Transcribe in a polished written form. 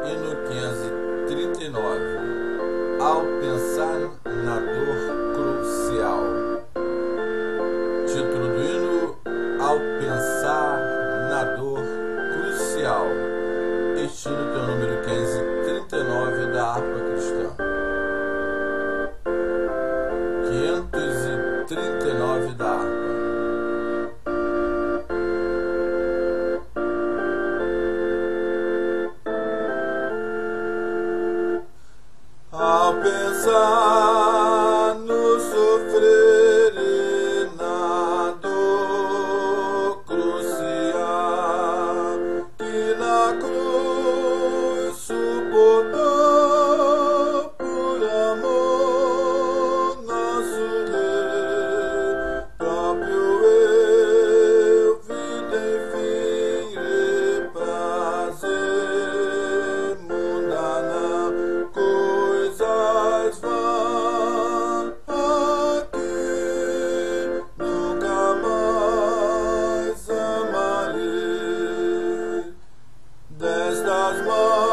Hino 539. Ao pensar na dor crucial. Título do hino: Ao pensar na dor crucial. Este hino tem o número 539 da harpa cristã. 539 da harpa. Ao pensar no sofrer e na dor crucial que na cruz suportou por amor nosso Rei, próprio eu, vida enfim e prazer mundana. Coisas vãs aqui nunca mais amarei destas mãos.